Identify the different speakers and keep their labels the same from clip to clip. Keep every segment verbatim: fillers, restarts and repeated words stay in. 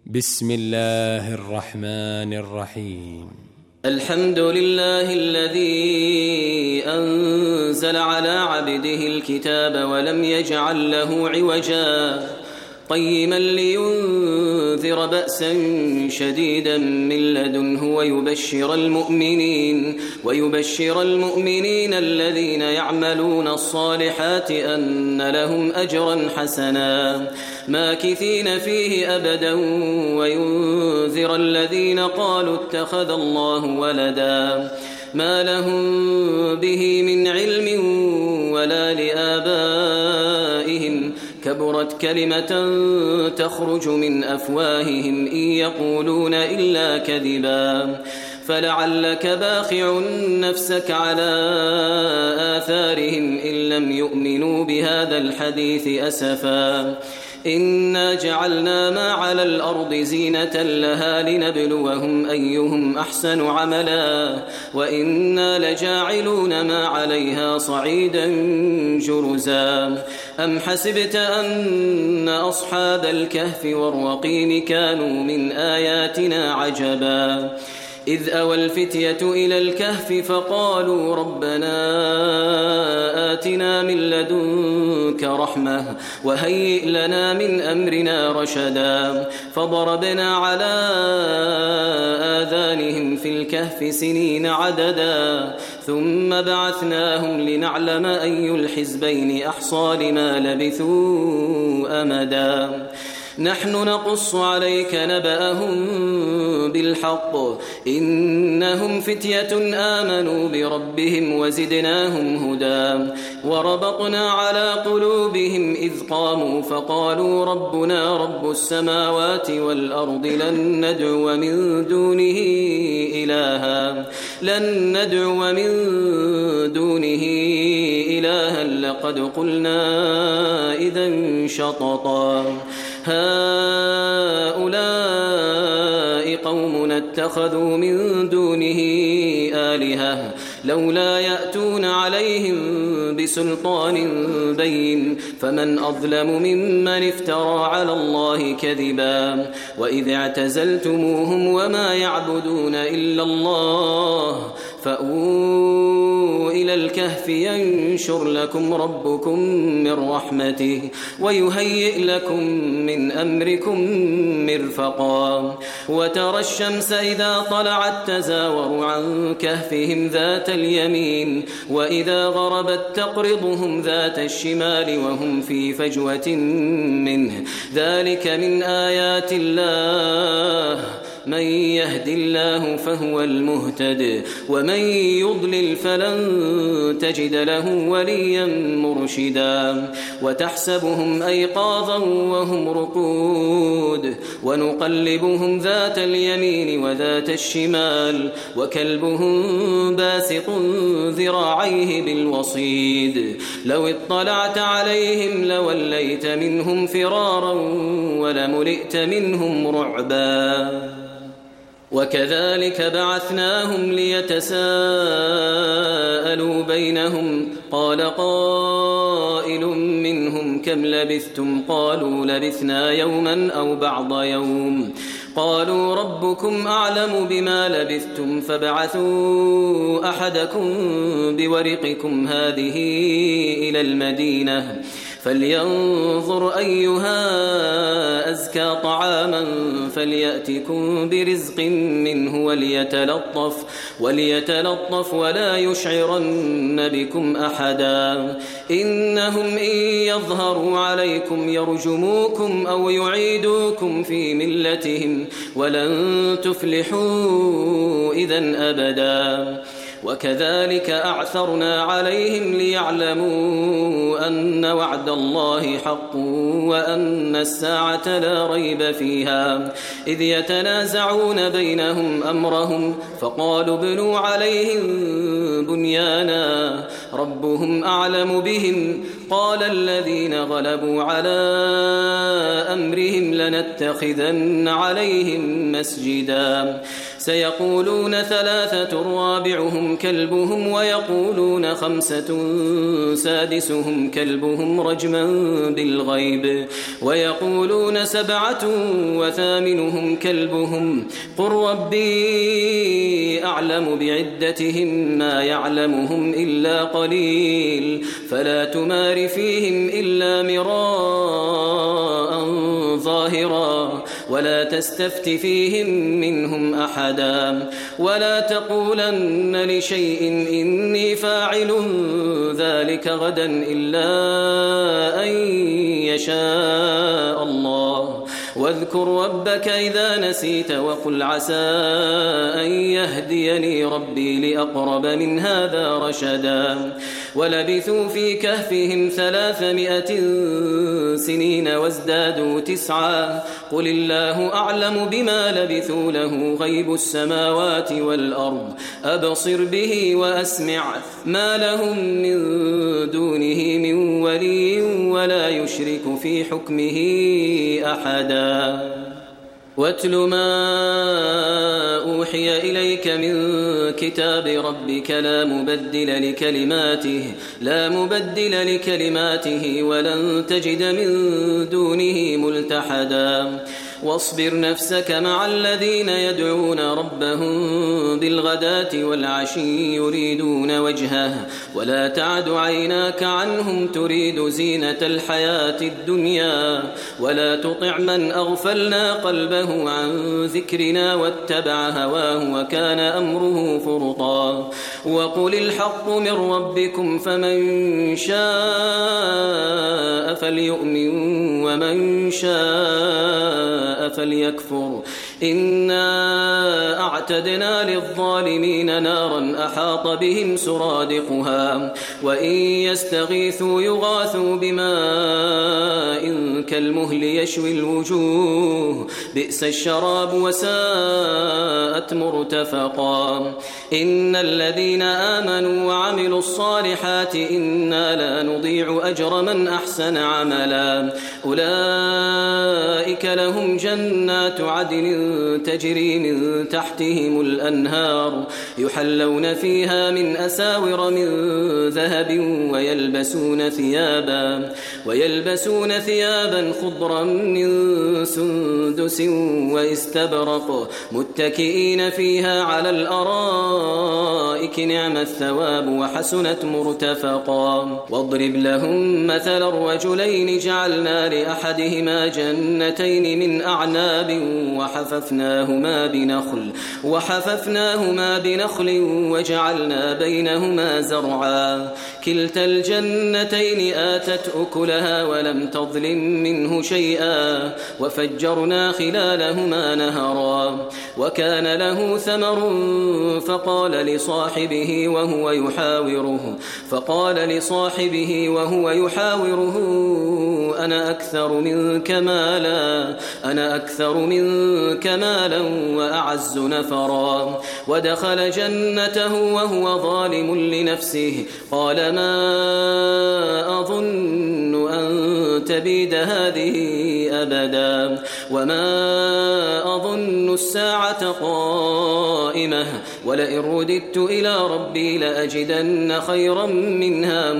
Speaker 1: بسم الله الرحمن الرحيم.
Speaker 2: الحمد لله الذي أنزل على عبده الكتاب ولم يجعل له عوجا قيما لينذر بأسا شديدا من لدنه ويبشر المؤمنين ويبشر المؤمنين الذين يعملون الصالحات أن لهم أجرا حسنا ماكثين فيه أبدا وينذر الذين قالوا اتخذ الله ولدا ما لهم به من علم ولا لآبائهم كبرت كلمة تخرج من أفواههم إن يقولون إلا كذبا فلعلك باخع نفسك على آثارهم إن لم يؤمنوا بهذا الحديث أسفا إنا جعلنا ما على الأرض زينة لها لنبلوهم أيهم أحسن عملا وإنا لجاعلون ما عليها صعيدا جرزا أم حسبت أن أصحاب الكهف والرقيم كانوا من آياتنا عجبا إذ أوى الفتية إلى الكهف فقالوا ربنا آتنا من لدنك رحمة وهيئ لنا من أمرنا رشدا فضربنا على آذانهم في الكهف سنين عددا ثم بعثناهم لنعلم أي الحزبين أحصى لما لبثوا أمدا نحن نقص عليك نبأهم بالحق إنهم فتية آمنوا بربهم وزدناهم هدى وربطنا على قلوبهم إذ قاموا فقالوا ربنا رب السماوات والأرض لن ندعو من دونه إلها لن ندعو من دونه إلها لقد قلنا إذا شططا هؤلاء قومنا اتخذوا من دونه آلهة لولا يأتون عليهم بسلطان بين فمن أظلم ممن افترى على الله كذبا وإذ اعتزلتموهم وما يعبدون إلا الله فأووا إلى الكهف ينشر لكم ربكم من رحمته ويهيئ لكم من أمركم مرفقا وترى الشمس إذا طلعت تزاور عن كهفهم ذات اليمين وإذا غربت تقرضهم ذات الشمال وهم في فجوة منه ذلك من آيات الله من يهد الله فهو المهتد ومن يضلل فلن تجد له وليا مرشدا وتحسبهم أيقاظا وهم رقود ونقلبهم ذات اليمين وذات الشمال وكلبهم باسط ذراعيه بالوصيد لو اطلعت عليهم لوليت منهم فرارا ولملئت منهم رعبا وكذلك بعثناهم ليتساءلوا بينهم قال قائل منهم كم لبثتم قالوا لبثنا يوما أو بعض يوم قالوا ربكم أعلم بما لبثتم فابعثوا أحدكم بورقكم هذه إلى المدينة فلينظر أيها أزكى طعاما فليأتكم برزق منه وليتلطف, وليتلطف ولا يشعرن بكم أحدا إنهم إن يظهروا عليكم يرجموكم أو يعيدوكم في ملتهم ولن تفلحوا إذن أبدا وكذلك أعثرنا عليهم ليعلموا أن وعد الله حق وأن الساعة لا ريب فيها إذ يتنازعون بينهم أمرهم فقالوا ابنوا عليهم بنيانا ربهم أعلم بهم قال الذين غلبوا على أمرهم لنتخذن عليهم مسجدا سيقولون ثلاثة رابعهم كلبهم ويقولون خمسة سادسهم كلبهم رجما بالغيب ويقولون سبعة وثامنهم كلبهم قل ربي أعلم بعدتهم ما يعلمهم إلا قليل فلا تمار فيهم إلا مراء ظاهرا ولا تستفت فيهم منهم أحدا ولا تقولن لشيء إني فاعل ذلك غدا إلا أن يشاء الله واذكر ربك إذا نسيت وقل عسى أن يهديني ربي لأقرب من هذا رشدا ولبثوا في كهفهم ثلاثمائة سنين وازدادوا تسعا قل الله أعلم بما لبثوا له غيب السماوات والأرض أبصر به وأسمع ما لهم من دونه من ولي ولا يشرك في حكمه أحدا واتل ما أوحي إليك من كتاب ربك لا مبدل لكلماته لا مبدل لكلماته ولن تجد من دونه ملتحدا واصبر نفسك مع الذين يدعون ربهم بالغداة والعشي يريدون وجهه ولا تعد عيناك عنهم تريد زينة الحياة الدنيا ولا تطع من أغفلنا قلبه عن ذكرنا واتبع هواه وكان أمره فرطا وقل الحق من ربكم فمن شاء فليؤمن ومن شاء فليكفر إنا أعتدنا للظالمين نارا أحاط بهم سرادقها وإن يستغيثوا يغاثوا بماء كالمهل يشوي الوجوه بئس الشراب وساءت مرتفقا إن الذين آمنوا وعملوا الصالحات إنا لا نضيع أجر من أحسن عملا أولئك لهم جنات عدن تجري من تحتهم الأنهار يحلون فيها من أساور من ذهب ويلبسون ثيابا ويلبسون ثيابا خضرا من سندس واستبرق متكئين فيها على الأرائك نعم الثواب وحسنت مرتفقا واضرب لهم مثل الرجلين جعلنا لأحدهما جنتين من أعناب وحففناهما بنخل وحففناهما بنخل وجعلنا بينهما زرعا كلتا الجنتين آتت أكلها ولم تظلم منه شيئا وفجرنا خلالهما نهرا وكان له ثمر فقال لصاحبه وهو يحاوره فقال لصاحبه وهو يحاوره أنا أكثر منك مالا أنا أكثر منك مالا وأعز نفرا ودخل جنته وهو ظالم لنفسه قال ما أظن أن تبيد هذه أبدا وما أظن الساعة قائمة ولئن رددت إلى ربي لأجدن خيرا منها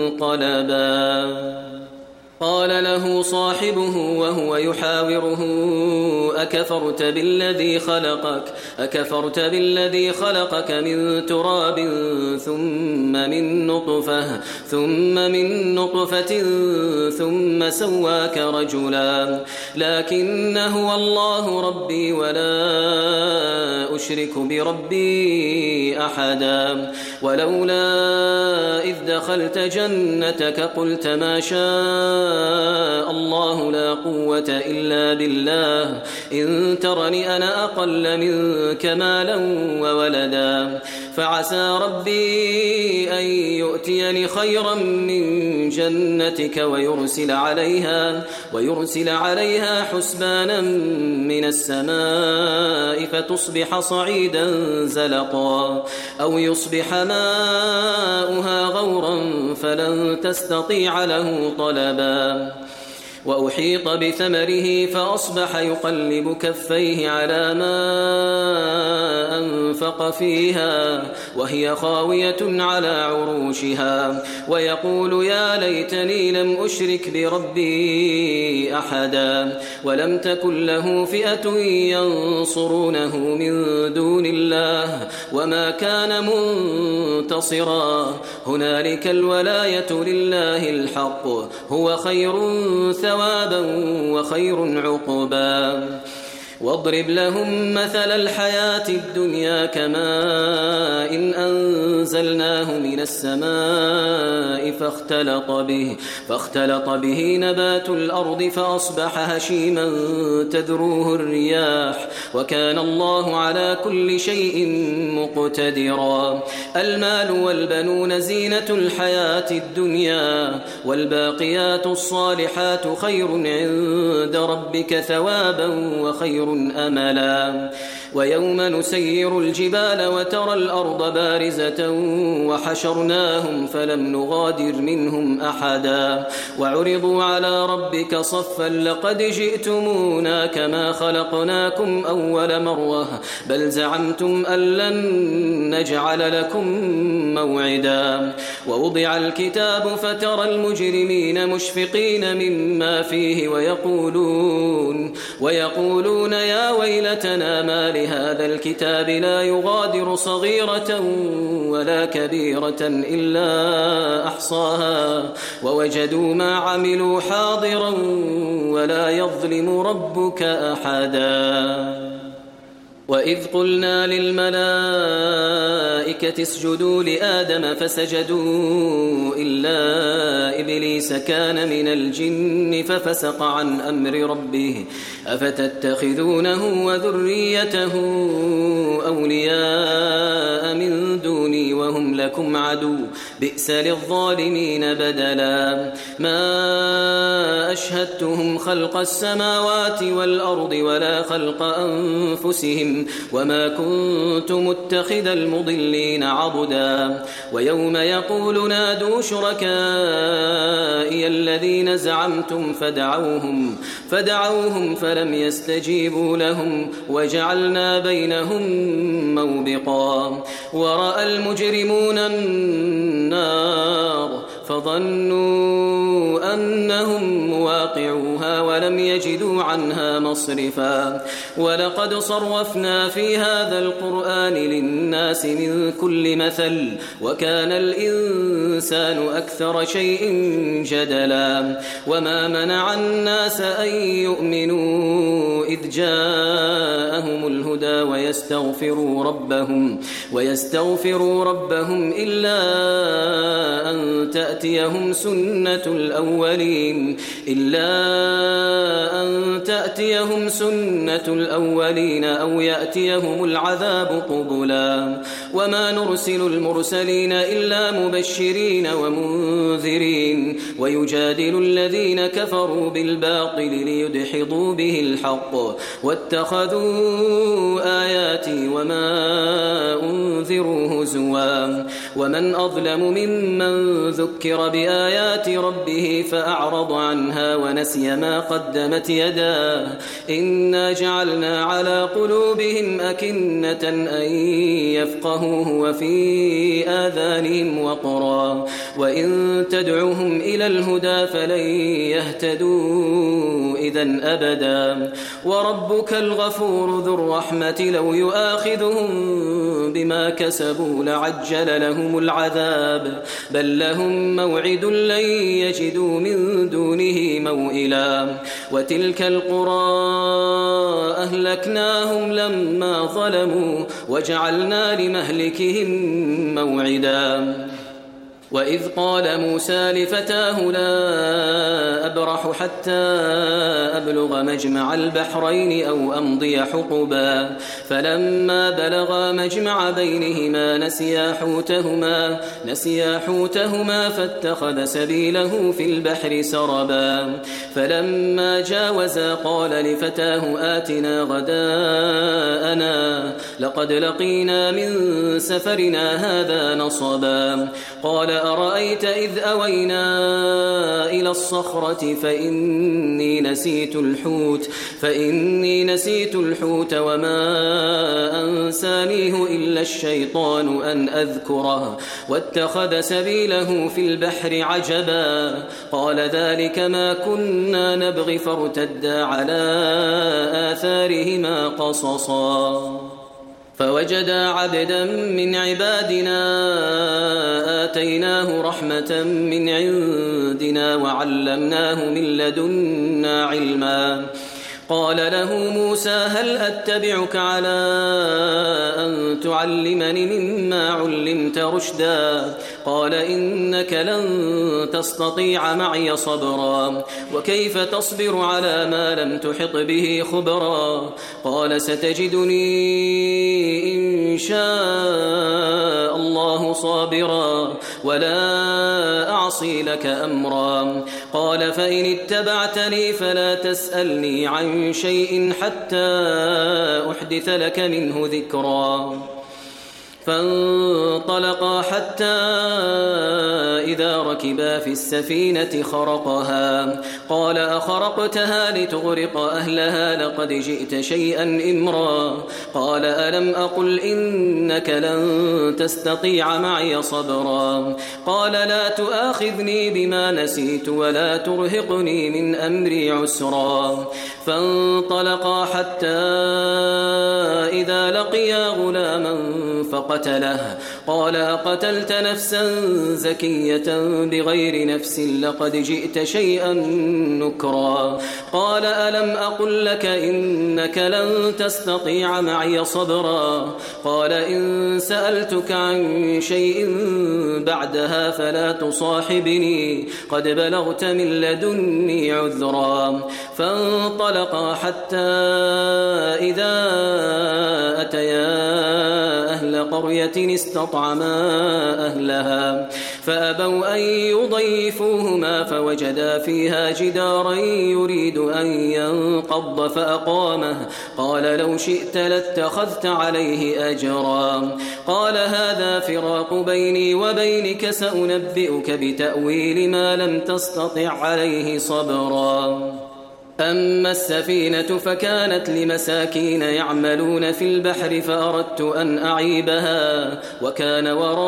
Speaker 2: منقلبا قال له صاحبه وهو يحاوره أكفرت بالذي خلقك أكفرت بالذي خلقك من تراب ثم من نطفة ثم من نطفة ثم سواك رجلا لكن هو الله ربي ولا أشرك بربي أحدا ولولا إذ دخلت جنتك قلت ما شاء الله لا قوة إلا بالله إن ترني أنا أقل منك مالا وولدا فعسى ربي أن يؤتيني خيرا من جنتك ويرسل عليها ويرسل عليها حسبانا من السماء فتصبح صعيدا زلقا أو يصبح ماؤها غورا فلن تستطيع له طلبا وأحيط بثمره فأصبح يقلب كفيه على ما أنفق فيها وهي خاوية على عروشها ويقول يا ليتني لم أشرك بربي أحدا ولم تكن له فئة ينصرونه من دون الله وما كان منتصرا هنالك الولاية لله الحق هو خير ثوابا وخير عقبا واضرب لهم مثل الحياة الدنيا كماء إن أنزلناه من السماء فاختلط به, فاختلط به نبات الأرض فأصبح هشيما تذروه الرياح وكان الله على كل شيء مقتدرا المال والبنون زينة الحياة الدنيا والباقيات الصالحات خير عند ربك ثوابا وخير أملا ويوم نسير الجبال وترى الأرض بارزة وحشرناهم فلم نغادر منهم أحدا وعرضوا على ربك صفا لقد جئتمونا كما خلقناكم أول مرة بل زعمتم أن لن نجعل لكم موعدا ووضع الكتاب فترى المجرمين مشفقين مما فيه ويقولون, ويقولون يا ويلتنا ما لهذا الكتاب لا يغادر صغيرة ولا كبيرة إلا أحصاها ووجدوا ما عملوا حاضرا ولا يظلم ربك أحدا وإذ قلنا للملائكة اسجدوا لآدم فسجدوا إلا إبليس كان من الجن ففسق عن أمر ربه أفتتخذونه وذريته أولياء من دوني وهم لكم عدو بئس للظالمين بدلا ما أشهدتهم خلق السماوات والأرض ولا خلق أنفسهم وما كنت متخذ المضلين عضدا ويوم يقول نادوا شركائي الذين زعمتم فدعوهم, فدعوهم فلم يستجيبوا لهم وجعلنا بينهم موبقا ورأى المجرمون النار فظنوا أنهم مواقعوها ولم يجدوا عنها مصرفا ولقد صرفنا في هذا القرآن للناس من كل مثل وكان الإنسان أكثر شيء جدلا وما منع الناس أن يؤمنوا إذ جاءهم الهدى ويستغفروا ربهم, ويستغفروا ربهم إلا أن تأتيهم سنة الأولين إلا أن تأتيهم سنة الأولين أو يأتيهم العذاب قبلا وما نرسل المرسلين إلا مبشرين ومنذرين ويجادل الذين كفروا بالباطل ليدحضوا به الحق واتخذوا آياتي وما أنذروا هزوا ومن أظلم ممن ذكر بآيات ربه فأعرض عنها ونسي ما قدمت يداه إنا جعلنا على قلوبهم أكنة أن يفقهوه وفي آذانهم وقرا وإن تدعوهم إلى الهدى فلن يهتدوا إذن أبدا وربك الغفور ذو الرحمة لو يؤاخذهم بما كسبوا لعجل لهم العذاب بل لهم موعد لن يجدوا من دونه موئلا وتلك القرى أهلكناهم لما ظلموا وجعلنا لمهلكهم موعدا وإذ قال موسى لفتاه لا أبرح حتى أبلغ مجمع البحرين أو أمضي حقبا فلما بلغا مجمع بينهما نسيا حوتهما, نسيا حوتهما فاتخذ سبيله في البحر سربا فلما جاوزا قال لفتاه آتنا غداءنا لقد لقينا من سفرنا هذا نصبا قال أرأيت إذ أوينا إلى الصخرة فإني نسيت الحوت فإني نسيت الحوت وما أنسانيه إلا الشيطان أن أذكره واتخذ سبيله في البحر عجبا قال ذلك ما كنا نبغي فارتدا على آثارهما قصصا فوجدا عبدا من عبادنا آتيناه رحمة من عندنا وعلمناه من لدنا علما قال له موسى هل أتبعك على أن تعلمني مما علمت رشدا قال إنك لن تستطيع معي صبرا وكيف تصبر على ما لم تحط به خبرا قال ستجدني إن شاء الله صابرا ولا أعصي لك أمرا قال فإن اتبعتني فلا تسألني عن شيء حتى أحدث لك منه ذكرا فانطلقا حتى إذا ركبا في السفينة خرقها قال أخرقتها لتغرق أهلها لقد جئت شيئا إمرا قال ألم أقل إنك لن تستطيع معي صبرا قال لا تؤاخذني بما نسيت ولا ترهقني من أمري عسرا فانطلقا حتى إذا لقيا غلاما فقتله قال أقتلت نفسا زكية بغير نفس لقد جئت شيئا نكرا قال ألم أقل لك إنك لن تستطيع معي صبرا قال إن سألتك عن شيء بعدها فلا تصاحبني قد بلغت من لدني عذرا فانطلقا حتى إذا أتيا أهل قرية استطعما أهلها فأبوا أن يضيفوهما فوجدا فيها جدارا يريد أن ينقض فأقامه قال لو شئت لاتخذت عليه أجرا قال هذا فراق بيني وبينك سأنبئك بتأويل ما لم تستطع عليه صبرا أما السفينة فكانت لمساكين يعملون في البحر فأردت أن أعيبها وكان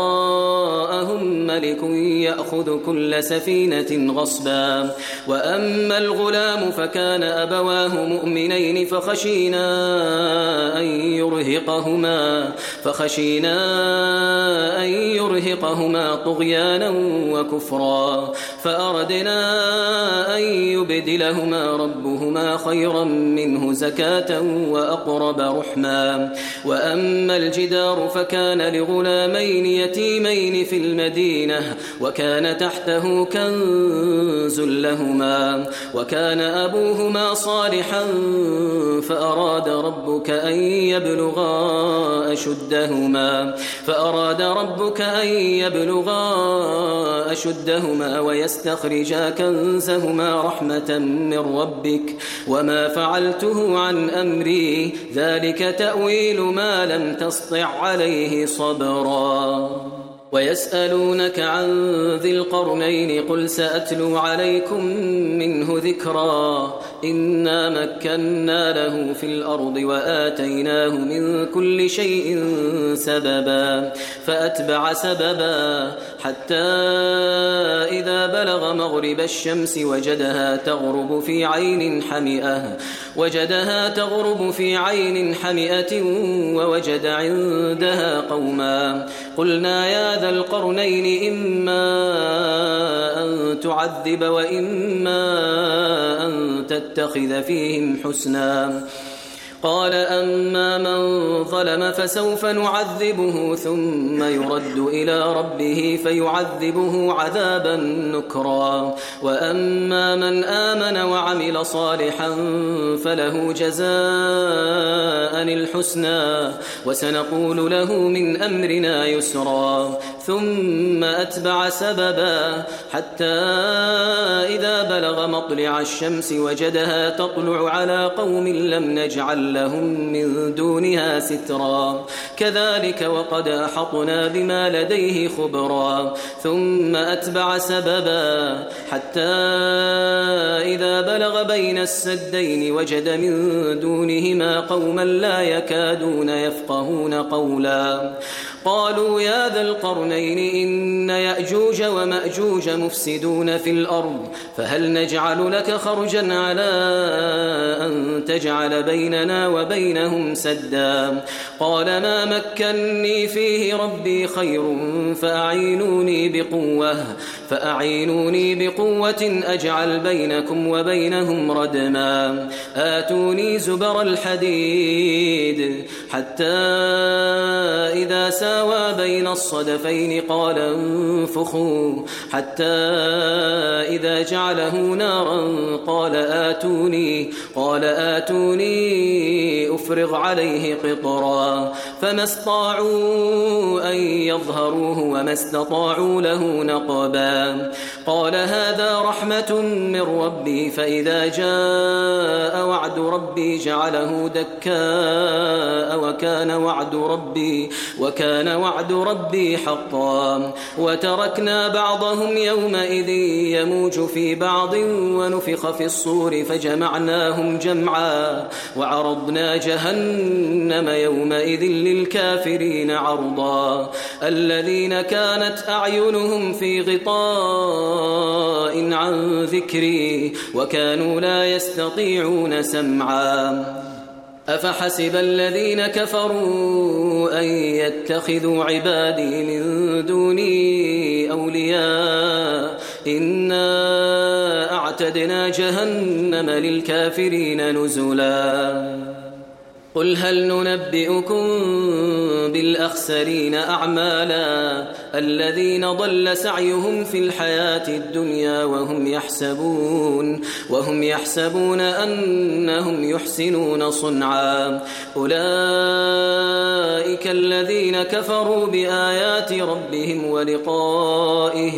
Speaker 2: وراءهم ملك يأخذ كل سفينة غصبا وأما الغلام فكان أبواه مؤمنين فخشينا أن يرهقهما فخشينا أن يرهقهما طغيانا وكفرا فأردنا أن يبدلهما رب ربهما خيرا منه زكاة وأقرب رحما وأما الجدار فكان لغلامين يتيمين في المدينة وكان تحته كنز لهما وكان أبوهما صالحا فأراد ربك أن يبلغا أشدهما فأراد ربك أن يبلغا أشدهما ويستخرجا كنزهما رحمة من ربك وما فعلته عن أمري ذلك تأويل ما لم تسطع عليه صبرا ويسألونك عن ذي القرنين قل سأتلو عليكم منه ذكرا إنا مكنا له في الأرض وآتيناه من كل شيء سببا فأتبع سببا حتى إذا بلغ مغرب الشمس وجدها تغرب في عين حمئة وجدها تغرب في عين حمئة ووجد عندها قوما قلنا يا ذا القرنين إما أن تعذب وإما أن تتخذ فيهم حسنا قال أما من ظلم فسوف نعذبه ثم يرد إلى ربه فيعذبه عذابا نكرا وأما من آمن وعمل صالحا فله جزاء الحسنى وسنقول له من أمرنا يسرا ثم أتبع سببا حتى إذا بلغ مطلع الشمس وجدها تطلع على قوم لم نجعل لهم من دونها سترا كذلك وقد أحطنا بما لديه خبرا ثم أتبع سببا حتى إذا بلغ بين السدين وجد من دونهما قوما لا يكادون يفقهون قولا قالوا يا ذا القرنين إن يأجوج ومأجوج مفسدون في الأرض فهل نجعل لك خرجا على أن تجعل بيننا وبينهم سدا قال ما مكني فيه ربي خير فأعينوني بقوة فأعينوني بقوة أجعل بينكم وبينهم ردما آتوني زبر الحديد حتى إذا ساوى بين الصدفين قال انفخوا حتى إذا جعله نارا قال آتوني قال آتوني أفرغ عليه قطرا فما استطاعوا أن يظهروه وما استطاعوا له نقبا قال هذا رحمة من ربي فإذا جاء وعد ربي جعله دكاء وكان وعد ربي وكان وعد ربي حقا وتركنا بعضهم يومئذ يموج في بعض ونفخ في الصور فجمعناهم جمعا وعرضنا جهنم يومئذ للكافرين عرضا الذين كانت أعينهم في غطاء عن ذكري وكانوا لا يستطيعون سمعا أفحسب الذين كفروا أن يتخذوا عبادي من دوني أولياء إنا أعتدنا جهنم للكافرين نزلا قل هل ننبئكم بالأخسرين أعمالا الذين ضل سعيهم في الحياة الدنيا وهم يحسبون وهم يحسبون أنهم يحسنون صنعا أولئك الذين كفروا بآيات ربهم ولقائه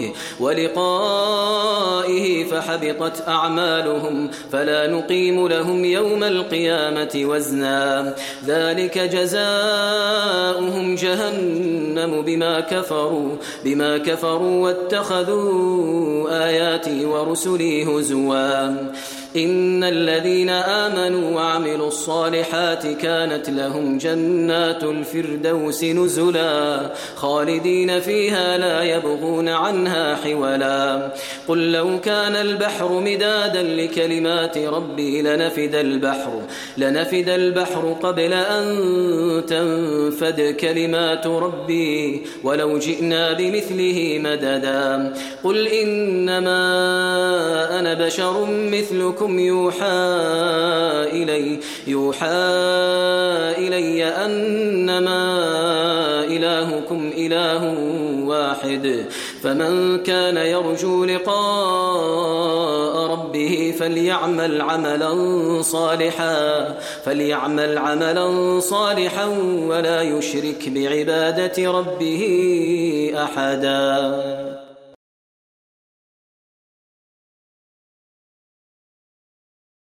Speaker 2: ولقائه فحبطت أعمالهم فلا نقيم لهم يوم القيامة وزنا ذلك جزاؤهم جهنم بما كفروا بما كفروا واتخذوا آياتي ورسلي هزوا إن الذين آمنوا وعملوا الصالحات كانت لهم جنات الفردوس نزلا خالدين فيها لا يبغون عنها حولا قل لو كان البحر مدادا لكلمات ربي لنفد البحر لنفد البحر قبل أن تنفد كلمات ربي ولو جئنا بمثله مددا قل إنما أنا بشر مثلكم يوحى إلي يوحى إلي أنما إلهكم إله واحد فمن كان يرجو لقاء ربه فليعمل عملا صالحا فليعمل عملا صالحا ولا يشرك بعبادة ربه أحدا.